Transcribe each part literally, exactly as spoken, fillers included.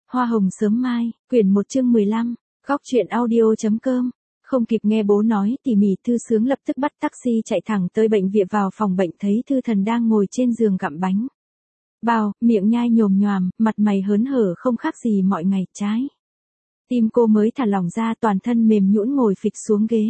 Hoa hồng sớm mai, quyển một chương mười lăm, góc truyện audio.com. Không kịp nghe bố nói tỉ mỉ, Thư Sướng lập tức bắt taxi chạy thẳng tới bệnh viện. Vào phòng bệnh thấy Thư Thần đang ngồi trên giường gặm bánh bao, miệng nhai nhồm nhoàm, mặt mày hớn hở không khác gì mọi ngày. Trái tim cô mới thả lỏng ra, toàn thân mềm nhũn ngồi phịch xuống ghế.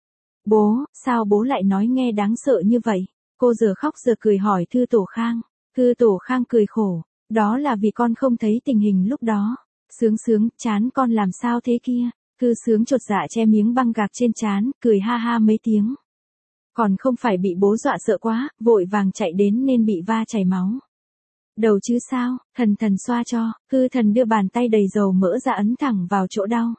Bố, sao bố lại nói nghe đáng sợ như vậy? Cô giờ khóc giờ cười hỏi Thư Tổ Khang. Thư Tổ Khang cười khổ. Đó là vì con không thấy tình hình lúc đó. Sướng Sướng, chán con làm sao thế kia? Thư Sướng chột dạ che miếng băng gạc trên trán, cười ha ha mấy tiếng. Còn không phải bị bố dọa sợ quá, vội vàng chạy đến nên bị va chảy máu đầu chứ sao? Thần Thần xoa cho. Thư Thần đưa bàn tay đầy dầu mỡ ra ấn thẳng vào chỗ đau.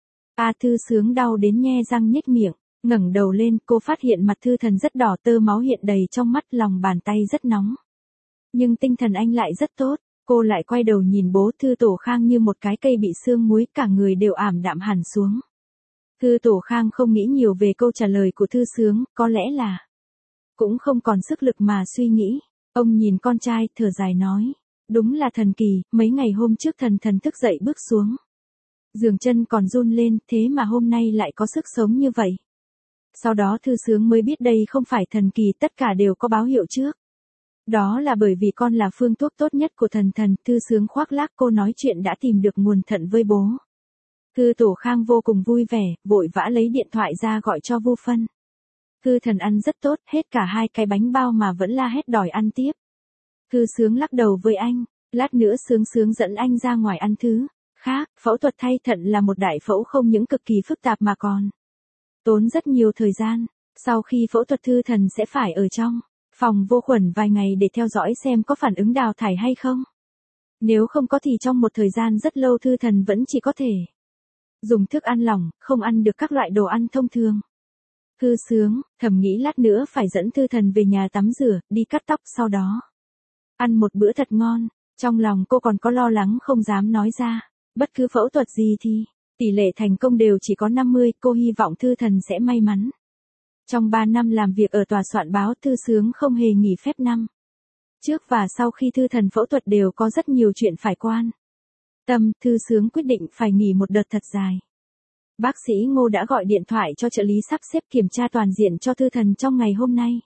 A Thư Sướng đau đến nhe răng nhếch miệng, ngẩng đầu lên, cô phát hiện mặt Thư Thần rất đỏ, tơ máu hiện đầy trong mắt, lòng bàn tay rất nóng. Nhưng tinh thần anh lại rất tốt. Cô lại quay đầu nhìn bố. Thư Tổ Khang như một cái cây bị sương muối, cả người đều ảm đạm hẳn xuống. Thư Tổ Khang không nghĩ nhiều về câu trả lời của Thư Sướng, có lẽ là cũng không còn sức lực mà suy nghĩ. Ông nhìn con trai, thở dài nói, đúng là thần kỳ, mấy ngày hôm trước Thần Thần thức dậy bước xuống giường chân còn run lên, thế mà hôm nay lại có sức sống như vậy. Sau đó Thư Sướng mới biết đây không phải thần kỳ, tất cả đều có báo hiệu trước. Đó là bởi vì con là phương thuốc tốt nhất của Thần Thần. Thư Sướng khoác lác, cô nói chuyện đã tìm được nguồn thận với bố. Thư Tổ Khang vô cùng vui vẻ, vội vã lấy điện thoại ra gọi cho Vu Phân. Thư Thần ăn rất tốt, hết cả hai cái bánh bao mà vẫn la hét đòi ăn tiếp. Thư Sướng lắc đầu với anh, lát nữa Sướng Sướng dẫn anh ra ngoài ăn thứ khác. Phẫu thuật thay thận là một đại phẫu không những cực kỳ phức tạp mà còn tốn rất nhiều thời gian. Sau khi phẫu thuật Thư Thần sẽ phải ở trong phòng vô khuẩn vài ngày để theo dõi xem có phản ứng đào thải hay không. Nếu không có thì trong một thời gian rất lâu Thư Thần vẫn chỉ có thể dùng thức ăn lỏng, không ăn được các loại đồ ăn thông thường. Thư Sướng thầm nghĩ lát nữa phải dẫn Thư Thần về nhà tắm rửa, đi cắt tóc, sau đó ăn một bữa thật ngon. Trong lòng cô còn có lo lắng không dám nói ra. Bất cứ phẫu thuật gì thì tỷ lệ thành công đều chỉ có năm mươi, cô hy vọng Thư Thần sẽ may mắn. Trong ba năm làm việc ở tòa soạn báo, Thư Sướng không hề nghỉ phép năm. Trước và sau khi Thư Thần phẫu thuật đều có rất nhiều chuyện phải quan tâm, Thư Sướng quyết định phải nghỉ một đợt thật dài. Bác sĩ Ngô đã gọi điện thoại cho trợ lý sắp xếp kiểm tra toàn diện cho Thư Thần trong ngày hôm nay.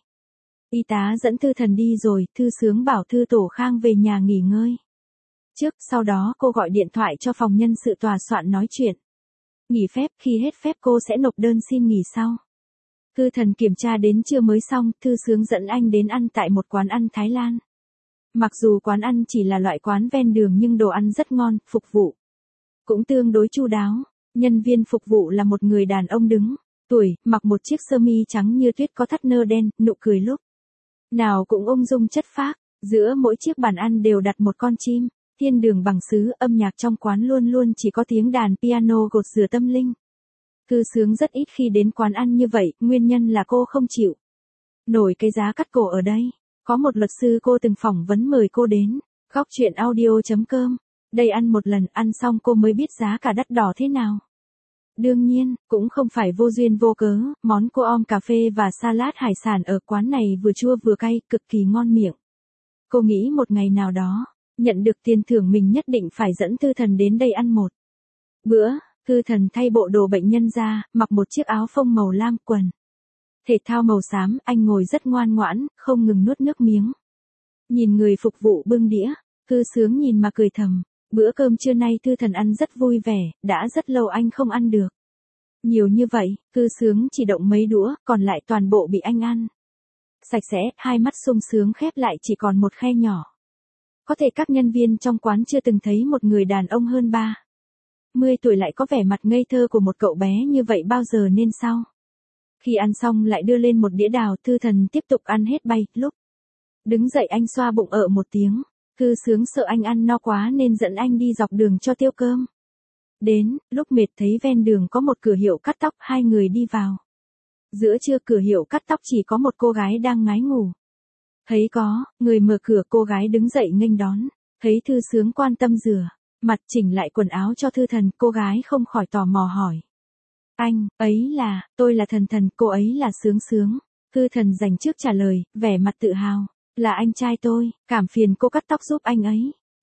Y tá dẫn Thư Thần đi rồi, Thư Sướng bảo Thư Tổ Khang về nhà nghỉ ngơi trước, sau đó cô gọi điện thoại cho phòng nhân sự tòa soạn nói chuyện nghỉ phép, khi hết phép cô sẽ nộp đơn xin nghỉ sau. Thư Thần kiểm tra đến trưa mới xong, Thư Sướng dẫn anh đến ăn tại một quán ăn Thái Lan. Mặc dù quán ăn chỉ là loại quán ven đường nhưng đồ ăn rất ngon, phục vụ cũng tương đối chu đáo. Nhân viên phục vụ là một người đàn ông đứng tuổi, mặc một chiếc sơ mi trắng như tuyết có thắt nơ đen, nụ cười lúc nào cũng ung dung chất phác. Giữa mỗi chiếc bàn ăn đều đặt một con chim thiên đường bằng sứ. Âm nhạc trong quán luôn luôn chỉ có tiếng đàn piano gột rửa tâm linh. Thư Sướng rất ít khi đến quán ăn như vậy, nguyên nhân là cô không chịu nổi cái giá cắt cổ ở đây. Có một luật sư cô từng phỏng vấn mời cô đến góc truyện audio.com. Đây ăn một lần, ăn xong cô mới biết giá cả đắt đỏ thế nào. Đương nhiên, cũng không phải vô duyên vô cớ, món cô om cà phê và salad hải sản ở quán này vừa chua vừa cay, cực kỳ ngon miệng. Cô nghĩ một ngày nào đó, nhận được tiền thưởng mình nhất định phải dẫn Thư Thần đến đây ăn một bữa. Thư Thần thay bộ đồ bệnh nhân ra, mặc một chiếc áo phông màu lam, quần thể thao màu xám, anh ngồi rất ngoan ngoãn, không ngừng nuốt nước miếng. Nhìn người phục vụ bưng đĩa, Thư Sướng nhìn mà cười thầm. Bữa cơm trưa nay Thư Thần ăn rất vui vẻ, đã rất lâu anh không ăn được nhiều như vậy. Thư Sướng chỉ động mấy đũa, còn lại toàn bộ bị anh ăn sạch sẽ, hai mắt sung sướng khép lại chỉ còn một khe nhỏ. Có thể các nhân viên trong quán chưa từng thấy một người đàn ông hơn ba mươi tuổi lại có vẻ mặt ngây thơ của một cậu bé như vậy bao giờ nên sao. Khi ăn xong lại đưa lên một đĩa đào, Thư Thần tiếp tục ăn hết bay. Lúc đứng dậy anh xoa bụng ợ một tiếng. Thư Sướng sợ anh ăn no quá nên dẫn anh đi dọc đường cho tiêu cơm. Đến, lúc mệt thấy ven đường có một cửa hiệu cắt tóc, hai người đi vào. Giữa trưa cửa hiệu cắt tóc chỉ có một cô gái đang ngái ngủ. Thấy có người mở cửa, cô gái đứng dậy nghênh đón. Thấy Thư Sướng quan tâm rửa mặt chỉnh lại quần áo cho Thư Thần, cô gái không khỏi tò mò hỏi. Anh, ấy là, tôi là Thần Thần, cô ấy là Sướng Sướng. Thư Thần dành trước trả lời, vẻ mặt tự hào. Là anh trai tôi, cảm phiền cô cắt tóc giúp anh ấy.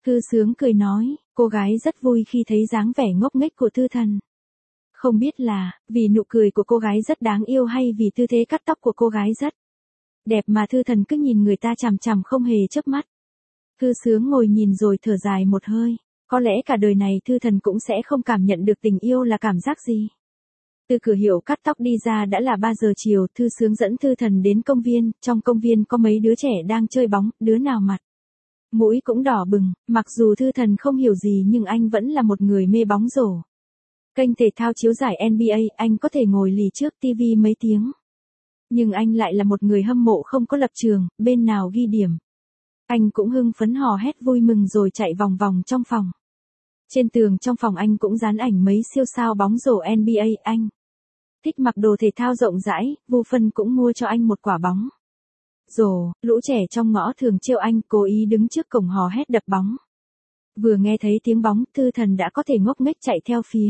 Thư Sướng cười nói, cô gái rất vui khi thấy dáng vẻ ngốc nghếch của Thư Thần. Không biết là, vì nụ cười của cô gái rất đáng yêu hay vì tư thế cắt tóc của cô gái rất đẹp mà Thư Thần cứ nhìn người ta chằm chằm không hề chớp mắt. Thư Sướng ngồi nhìn rồi thở dài một hơi, có lẽ cả đời này Thư Thần cũng sẽ không cảm nhận được tình yêu là cảm giác gì. Từ cửa hiệu cắt tóc đi ra đã là ba giờ chiều, Thư Sướng dẫn Thư Thần đến công viên, trong công viên có mấy đứa trẻ đang chơi bóng, đứa nào mặt mũi cũng đỏ bừng, mặc dù Thư Thần không hiểu gì nhưng anh vẫn là một người mê bóng rổ. Kênh thể thao chiếu giải en bi ây, anh có thể ngồi lì trước ti vi mấy tiếng. Nhưng anh lại là một người hâm mộ không có lập trường, bên nào ghi điểm. Anh cũng hưng phấn hò hét vui mừng rồi chạy vòng vòng trong phòng. Trên tường trong phòng anh cũng dán ảnh mấy siêu sao bóng rổ en bi ây, anh thích mặc đồ thể thao rộng rãi, Vu Phân cũng mua cho anh một quả bóng rổ, lũ trẻ trong ngõ thường trêu anh, cố ý đứng trước cổng hò hét đập bóng. Vừa nghe thấy tiếng bóng, Thư Thần đã có thể ngốc nghếch chạy theo phía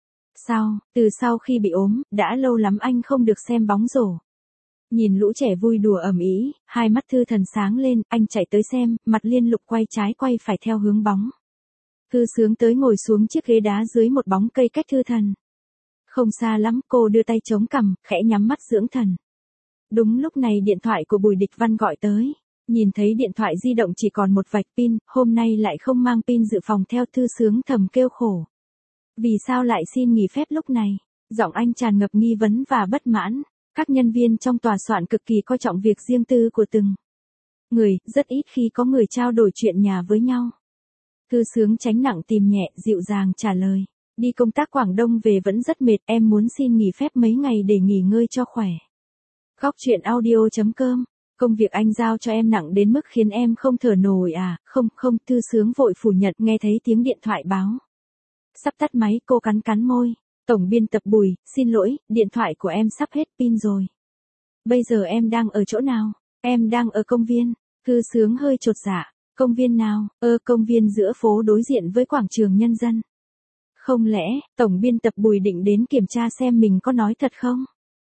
sau, từ sau khi bị ốm, đã lâu lắm anh không được xem bóng rổ. Nhìn lũ trẻ vui đùa ầm ĩ, hai mắt Thư Thần sáng lên, anh chạy tới xem, mặt liên lục quay trái quay phải theo hướng bóng. Thư Sướng tới ngồi xuống chiếc ghế đá dưới một bóng cây cách Thư Thần không xa lắm, cô đưa tay chống cằm, khẽ nhắm mắt dưỡng thần. Đúng lúc này điện thoại của Bùi Địch Văn gọi tới. Nhìn thấy điện thoại di động chỉ còn một vạch pin, hôm nay lại không mang pin dự phòng theo, Thư Sướng thầm kêu khổ. Vì sao lại xin nghỉ phép lúc này? Giọng anh tràn ngập nghi vấn và bất mãn. Các nhân viên trong tòa soạn cực kỳ coi trọng việc riêng tư của từng người, rất ít khi có người trao đổi chuyện nhà với nhau. Thư Sướng tránh nặng tìm nhẹ, dịu dàng trả lời. Đi công tác Quảng Đông về vẫn rất mệt, em muốn xin nghỉ phép mấy ngày để nghỉ ngơi cho khỏe. Góc chuyện audio chấm com. Công việc anh giao cho em nặng đến mức khiến em không thở nổi à? Không, không, Thư Sướng vội phủ nhận, nghe thấy tiếng điện thoại báo. Sắp tắt máy, cô cắn cắn môi. Tổng biên tập Bùi, xin lỗi, điện thoại của em sắp hết pin rồi. Bây giờ em đang ở chỗ nào? Em đang ở công viên. Thư Sướng hơi chột dạ. Công viên nào? Ơ, công viên giữa phố đối diện với quảng trường Nhân dân. Không lẽ, tổng biên tập Bùi định đến kiểm tra xem mình có nói thật không?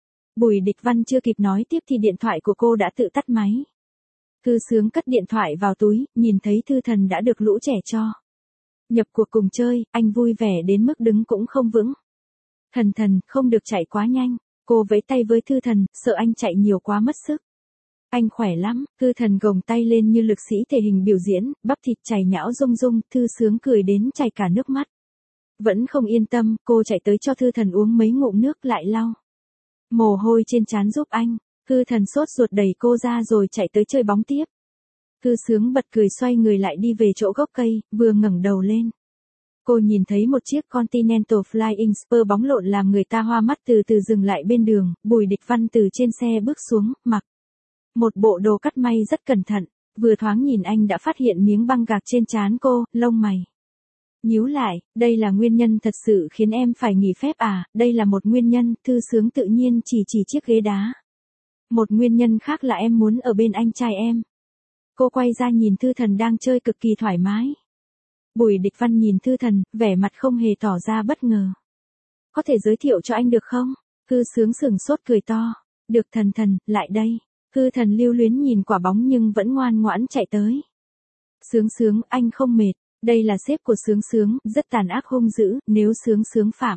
Bùi Địch Văn chưa kịp nói tiếp thì điện thoại của cô đã tự tắt máy. Thư Sướng cất điện thoại vào túi, nhìn thấy Thư Thần đã được lũ trẻ cho nhập cuộc cùng chơi, anh vui vẻ đến mức đứng cũng không vững. Thần Thần, không được chạy quá nhanh. Cô vẫy tay với Thư Thần, sợ anh chạy nhiều quá mất sức. Anh khỏe lắm. Thư Thần gồng tay lên như lực sĩ thể hình biểu diễn, bắp thịt chảy nhão rung rung, Thư Sướng cười đến chảy cả nước mắt. Vẫn không yên tâm, cô chạy tới cho Thư Thần uống mấy ngụm nước lại lau mồ hôi trên trán giúp anh. Thư Thần sốt ruột đẩy cô ra rồi chạy tới chơi bóng tiếp. Thư Sướng bật cười xoay người lại đi về chỗ gốc cây, vừa ngẩng đầu lên. Cô nhìn thấy một chiếc Continental Flying Spur bóng lộn làm người ta hoa mắt từ từ dừng lại bên đường. Bùi Địch Văn từ trên xe bước xuống, mặc một bộ đồ cắt may rất cẩn thận. Vừa thoáng nhìn anh đã phát hiện miếng băng gạc trên trán cô, lông mày nhíu lại. Đây là nguyên nhân thật sự khiến em phải nghỉ phép à? Đây là một nguyên nhân, Thư Sướng tự nhiên chỉ chỉ chiếc ghế đá. Một nguyên nhân khác là em muốn ở bên anh trai em. Cô quay ra nhìn Thư Thần đang chơi cực kỳ thoải mái. Bùi Địch Văn nhìn Thư Thần, vẻ mặt không hề tỏ ra bất ngờ. Có thể giới thiệu cho anh được không? Thư Sướng sửng sốt cười to. Được Thần Thần, lại đây. Thư Thần lưu luyến nhìn quả bóng nhưng vẫn ngoan ngoãn chạy tới. Sướng Sướng, anh không mệt. Đây là sếp của Sướng Sướng, rất tàn ác hung dữ, nếu Sướng Sướng phạm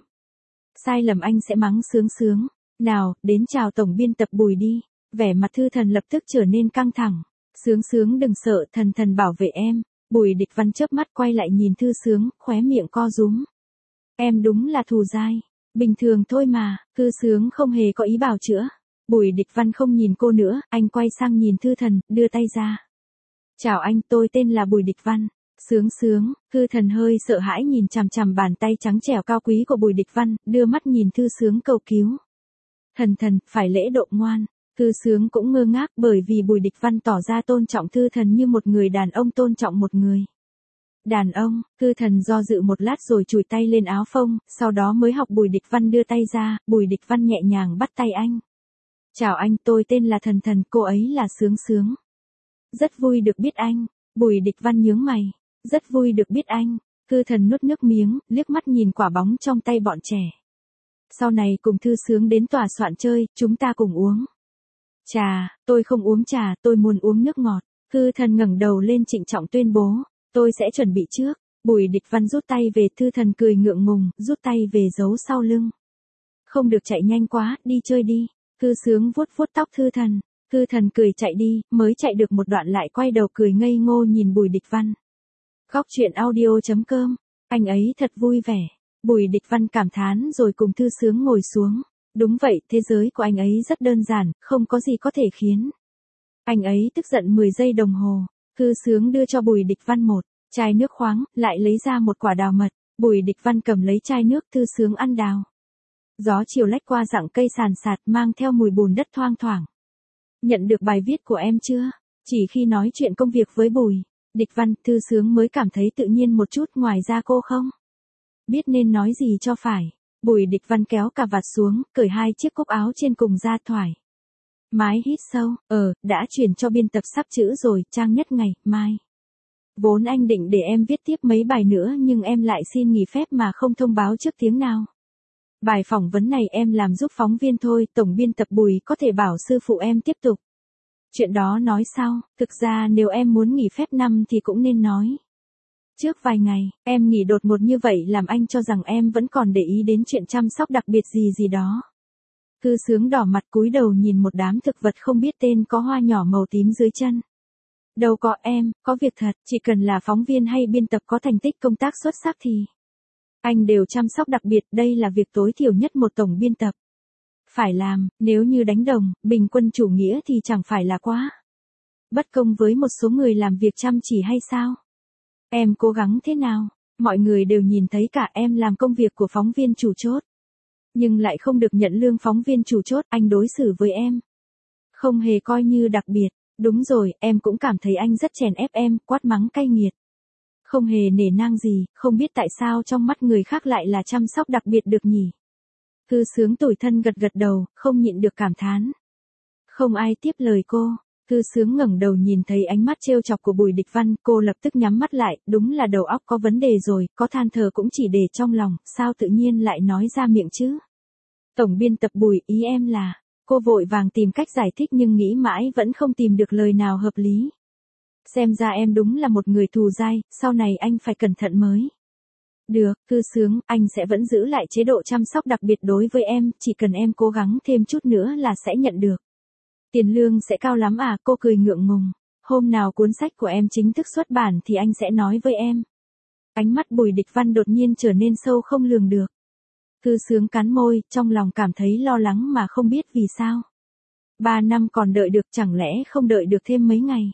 sai lầm anh sẽ mắng Sướng Sướng. Nào, đến chào tổng biên tập Bùi đi. Vẻ mặt Thư Thần lập tức trở nên căng thẳng. Sướng Sướng đừng sợ, Thần Thần bảo vệ em. Bùi Địch Văn chớp mắt quay lại nhìn Thư Sướng, khóe miệng co rúm. Em đúng là thù dai. Bình thường thôi mà. Thư Sướng không hề có ý bào chữa. Bùi Địch Văn không nhìn cô nữa, anh quay sang nhìn Thư Thần, đưa tay ra. Chào anh, tôi tên là Bùi Địch Văn. Sướng Sướng. Thư Thần hơi sợ hãi nhìn chằm chằm bàn tay trắng trẻo cao quý của Bùi Địch Văn, đưa mắt nhìn Thư Sướng cầu cứu. Thần Thần, phải lễ độ ngoan. Thư Sướng cũng ngơ ngác bởi vì Bùi Địch Văn tỏ ra tôn trọng Thư Thần như một người đàn ông tôn trọng một người đàn ông. Thư Thần do dự một lát rồi chùi tay lên áo phông, sau đó mới học Bùi Địch Văn đưa tay ra. Bùi Địch Văn nhẹ nhàng bắt tay anh. Chào anh, tôi tên là Thần Thần, cô ấy là Sướng Sướng. Rất vui được biết anh. Bùi Địch Văn nhướng mày. Rất vui được biết anh. Thư Thần nuốt nước miếng, liếc mắt nhìn quả bóng trong tay bọn trẻ. Sau này cùng Thư Sướng đến tòa soạn chơi, chúng ta cùng uống trà. Tôi không uống trà, tôi muốn uống nước ngọt. Thư Thần ngẩng đầu lên trịnh trọng tuyên bố. Tôi sẽ chuẩn bị trước. Bùi Địch Văn rút tay về, Thư Thần cười ngượng ngùng, rút tay về giấu sau lưng. Không được chạy nhanh quá, đi chơi đi. Thư Sướng vuốt vuốt tóc Thư Thần. Thư Thần cười chạy đi, mới chạy được một đoạn lại quay đầu cười ngây ngô nhìn Bùi Địch Văn. Góc chuyện audio chấm com, anh ấy thật vui vẻ. Bùi Địch Văn cảm thán rồi cùng Thư Sướng ngồi xuống. Đúng vậy, thế giới của anh ấy rất đơn giản, không có gì có thể khiến anh ấy tức giận mười giây đồng hồ. Thư Sướng đưa cho Bùi Địch Văn một chai nước khoáng, lại lấy ra một quả đào mật. Bùi Địch Văn cầm lấy chai nước, Thư Sướng ăn đào. Gió chiều lách qua rặng cây sàn sạt mang theo mùi bùn đất thoang thoảng. Nhận được bài viết của em chưa? Chỉ khi nói chuyện công việc với Bùi Địch Văn, Thư Sướng mới cảm thấy tự nhiên một chút, ngoài ra cô không biết nên nói gì cho phải. Bùi Địch Văn kéo cà vạt xuống, cởi hai chiếc cúc áo trên cùng ra thoải mái hít sâu. Ờ, đã chuyển cho biên tập sắp chữ rồi, trang nhất ngày mai. Vốn anh định để em viết tiếp mấy bài nữa nhưng em lại xin nghỉ phép mà không thông báo trước tiếng nào. Bài phỏng vấn này em làm giúp phóng viên thôi, tổng biên tập Bùi có thể bảo sư phụ em tiếp tục. Chuyện đó nói sau, thực ra nếu em muốn nghỉ phép năm thì cũng nên nói trước vài ngày. Em nghỉ đột ngột như vậy làm anh cho rằng em vẫn còn để ý đến chuyện chăm sóc đặc biệt gì gì đó. Thư Sướng đỏ mặt cúi đầu nhìn một đám thực vật không biết tên có hoa nhỏ màu tím dưới chân. Đâu có em, có việc thật, chỉ cần là phóng viên hay biên tập có thành tích công tác xuất sắc thì anh đều chăm sóc đặc biệt, đây là việc tối thiểu nhất một tổng biên tập phải làm. Nếu như đánh đồng, bình quân chủ nghĩa thì chẳng phải là quá bất công với một số người làm việc chăm chỉ hay sao? Em cố gắng thế nào? Mọi người đều nhìn thấy cả, em làm công việc của phóng viên chủ chốt. Nhưng lại không được nhận lương phóng viên chủ chốt, anh đối xử với em không hề coi như đặc biệt. Đúng rồi, em cũng cảm thấy anh rất chèn ép em, quát mắng cay nghiệt. Không hề nể nang gì, không biết tại sao trong mắt người khác lại là chăm sóc đặc biệt được nhỉ? Thư Sướng tủi thân gật gật đầu, không nhịn được cảm thán. Không ai tiếp lời cô. Thư Sướng ngẩng đầu nhìn thấy ánh mắt trêu chọc của Bùi Địch Văn, cô lập tức nhắm mắt lại, đúng là đầu óc có vấn đề rồi, có than thở cũng chỉ để trong lòng, sao tự nhiên lại nói ra miệng chứ? Tổng biên tập Bùi, ý em là... Cô vội vàng tìm cách giải thích nhưng nghĩ mãi vẫn không tìm được lời nào hợp lý. Xem ra em đúng là một người thù dai, sau này anh phải cẩn thận mới được. Thư Sướng, anh sẽ vẫn giữ lại chế độ chăm sóc đặc biệt đối với em, chỉ cần em cố gắng thêm chút nữa là sẽ nhận được. Tiền lương sẽ cao lắm à? Cô cười ngượng ngùng. Hôm nào cuốn sách của em chính thức xuất bản thì anh sẽ nói với em. Ánh mắt Bùi Địch Văn đột nhiên trở nên sâu không lường được. Thư Sướng cắn môi, trong lòng cảm thấy lo lắng mà không biết vì sao. Ba năm còn đợi được, chẳng lẽ không đợi được thêm mấy ngày?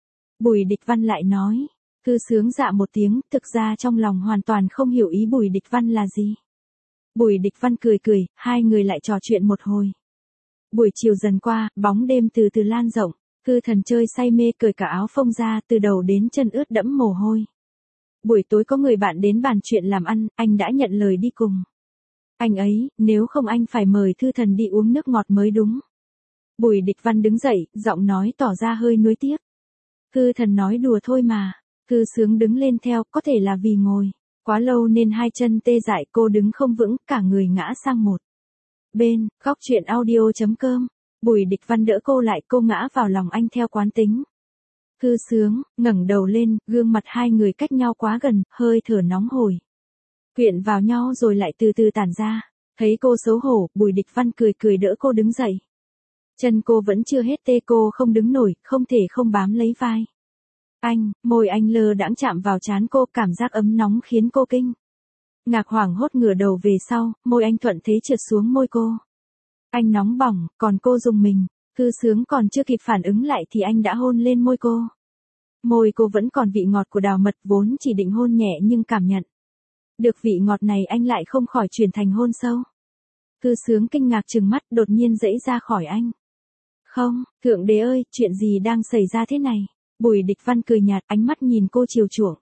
Bùi Địch Văn lại nói. Thư Sướng dạ một tiếng, thực ra trong lòng hoàn toàn không hiểu ý Bùi Địch Văn là gì. Bùi Địch Văn cười cười, hai người lại trò chuyện một hồi. Buổi chiều dần qua, bóng đêm từ từ lan rộng, Thư Thần chơi say mê cởi cả áo phông ra từ đầu đến chân ướt đẫm mồ hôi. Buổi tối có người bạn đến bàn chuyện làm ăn, anh đã nhận lời đi cùng. Anh ấy, nếu không anh phải mời Thư Thần đi uống nước ngọt mới đúng. Bùi Địch Văn đứng dậy, giọng nói tỏ ra hơi nuối tiếc. Thư Thần nói đùa thôi mà. Thư Sướng đứng lên theo, có thể là vì ngồi quá lâu nên hai chân tê dại, cô đứng không vững, cả người ngã sang một bên. Góc chuyện audio chấm com. Bùi Địch Văn đỡ cô lại, cô ngã vào lòng anh theo quán tính. Thư Sướng ngẩng đầu lên, gương mặt hai người cách nhau quá gần, hơi thở nóng hổi quyện vào nhau rồi lại từ từ tản ra. Thấy cô xấu hổ, Bùi Địch Văn cười cười đỡ cô đứng dậy. Chân cô vẫn chưa hết tê, cô không đứng nổi, không thể không bám lấy vai anh. Môi anh lơ đãng chạm vào trán cô, cảm giác ấm nóng khiến cô kinh ngạc hoảng hốt ngửa đầu về sau, môi anh thuận thế trượt xuống môi cô. Anh nóng bỏng, còn cô rùng mình. Thư Sướng còn chưa kịp phản ứng lại thì anh đã hôn lên môi cô. Môi cô vẫn còn vị ngọt của đào mật, vốn chỉ định hôn nhẹ nhưng cảm nhận được vị ngọt này anh lại không khỏi chuyển thành hôn sâu. Thư Sướng kinh ngạc trừng mắt, đột nhiên giãy ra khỏi anh. Không, Thượng Đế ơi, chuyện gì đang xảy ra thế này? Bùi Địch Văn cười nhạt, ánh mắt nhìn cô chiều chuộng.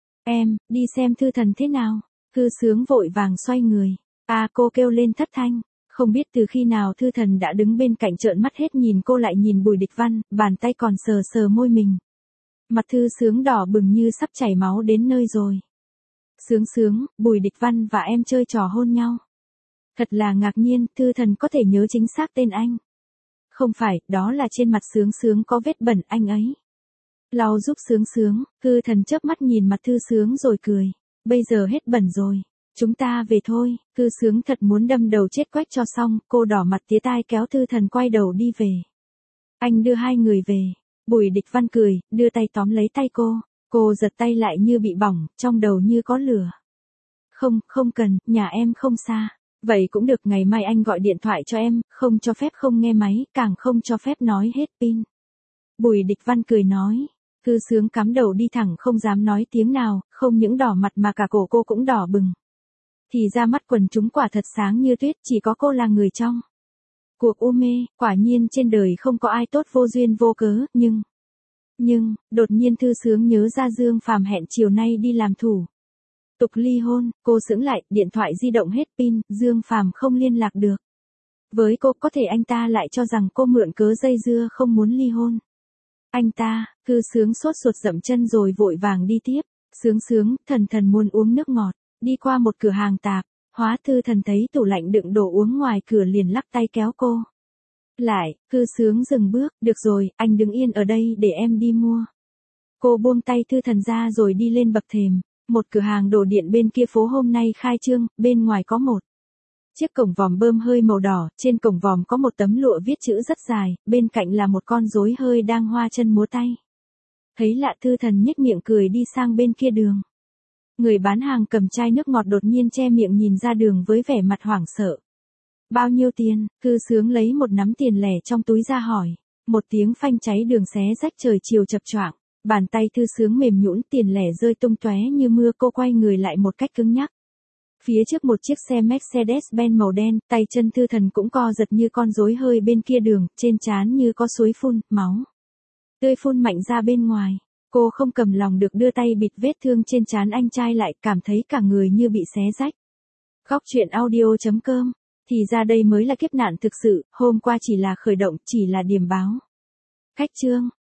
Em, đi xem Thư Thần thế nào? Thư Sướng vội vàng xoay người. À, cô kêu lên thất thanh. Không biết từ khi nào Thư Thần đã đứng bên cạnh trợn mắt hết nhìn cô lại nhìn Bùi Địch Văn, bàn tay còn sờ sờ môi mình. Mặt Thư Sướng đỏ bừng như sắp chảy máu đến nơi rồi. Sướng Sướng, Bùi Địch Văn và em chơi trò hôn nhau. Thật là ngạc nhiên, Thư Thần có thể nhớ chính xác tên anh. Không phải, đó là trên mặt Sướng Sướng có vết bẩn anh ấy Lau giúp Sướng Sướng, Thư Thần chớp mắt nhìn mặt Thư Sướng rồi cười. Bây giờ hết bẩn rồi. Chúng ta về thôi. Thư Sướng thật muốn đâm đầu chết quách cho xong, cô đỏ mặt tía tai kéo Thư Thần quay đầu đi về. Anh đưa hai người về. Bùi Địch Văn cười, đưa tay tóm lấy tay cô. Cô giật tay lại như bị bỏng, trong đầu như có lửa. Không, không cần, nhà em không xa. Vậy cũng được, ngày mai anh gọi điện thoại cho em, không cho phép không nghe máy, càng không cho phép nói hết pin. Bùi Địch Văn cười nói. Thư Sướng cắm đầu đi thẳng không dám nói tiếng nào, không những đỏ mặt mà cả cổ cô cũng đỏ bừng. Thì ra mắt quần chúng quả thật sáng như tuyết, chỉ có cô là người trong cuộc u mê, quả nhiên trên đời không có ai tốt vô duyên vô cớ, nhưng... Nhưng, đột nhiên Thư Sướng nhớ ra Dương Phàm hẹn chiều nay đi làm thủ tục ly hôn, cô sững lại, điện thoại di động hết pin, Dương Phàm không liên lạc được. Với cô, có thể anh ta lại cho rằng cô mượn cớ dây dưa không muốn ly hôn. Anh ta, Thư Sướng sốt ruột dậm chân rồi vội vàng đi tiếp. Sướng Sướng, Thần Thần muốn uống nước ngọt, đi qua một cửa hàng tạp, hóa Thư Thần thấy tủ lạnh đựng đồ uống ngoài cửa liền lắc tay kéo cô lại. Thư Sướng dừng bước, được rồi, anh đứng yên ở đây để em đi mua. Cô buông tay Thư Thần ra rồi đi lên bậc thềm. Một cửa hàng đồ điện bên kia phố hôm nay khai trương, bên ngoài có một chiếc cổng vòm bơm hơi màu đỏ, trên cổng vòm có một tấm lụa viết chữ rất dài, bên cạnh là một con rối hơi đang hoa chân múa tay. Thấy lạ Thư Thần nhếch miệng cười đi sang bên kia đường. Người bán hàng cầm chai nước ngọt đột nhiên che miệng nhìn ra đường với vẻ mặt hoảng sợ. Bao nhiêu tiền? Thư Sướng lấy một nắm tiền lẻ trong túi ra hỏi. Một tiếng phanh cháy đường xé rách trời chiều chập choạng. Bàn tay Thư Sướng mềm nhũn, tiền lẻ rơi tung tóe như mưa, cô quay người lại một cách cứng nhắc. Phía trước một chiếc xe Mercedes-Benz màu đen, tay chân Thư Thần cũng co giật như con rối hơi bên kia đường, trên trán như có suối phun, máu tươi phun mạnh ra bên ngoài. Cô không cầm lòng được đưa tay bịt vết thương trên trán anh trai lại, cảm thấy cả người như bị xé rách. Góc truyện audio chấm com. Thì ra đây mới là kiếp nạn thực sự, hôm qua chỉ là khởi động, chỉ là điểm báo. Khách chương.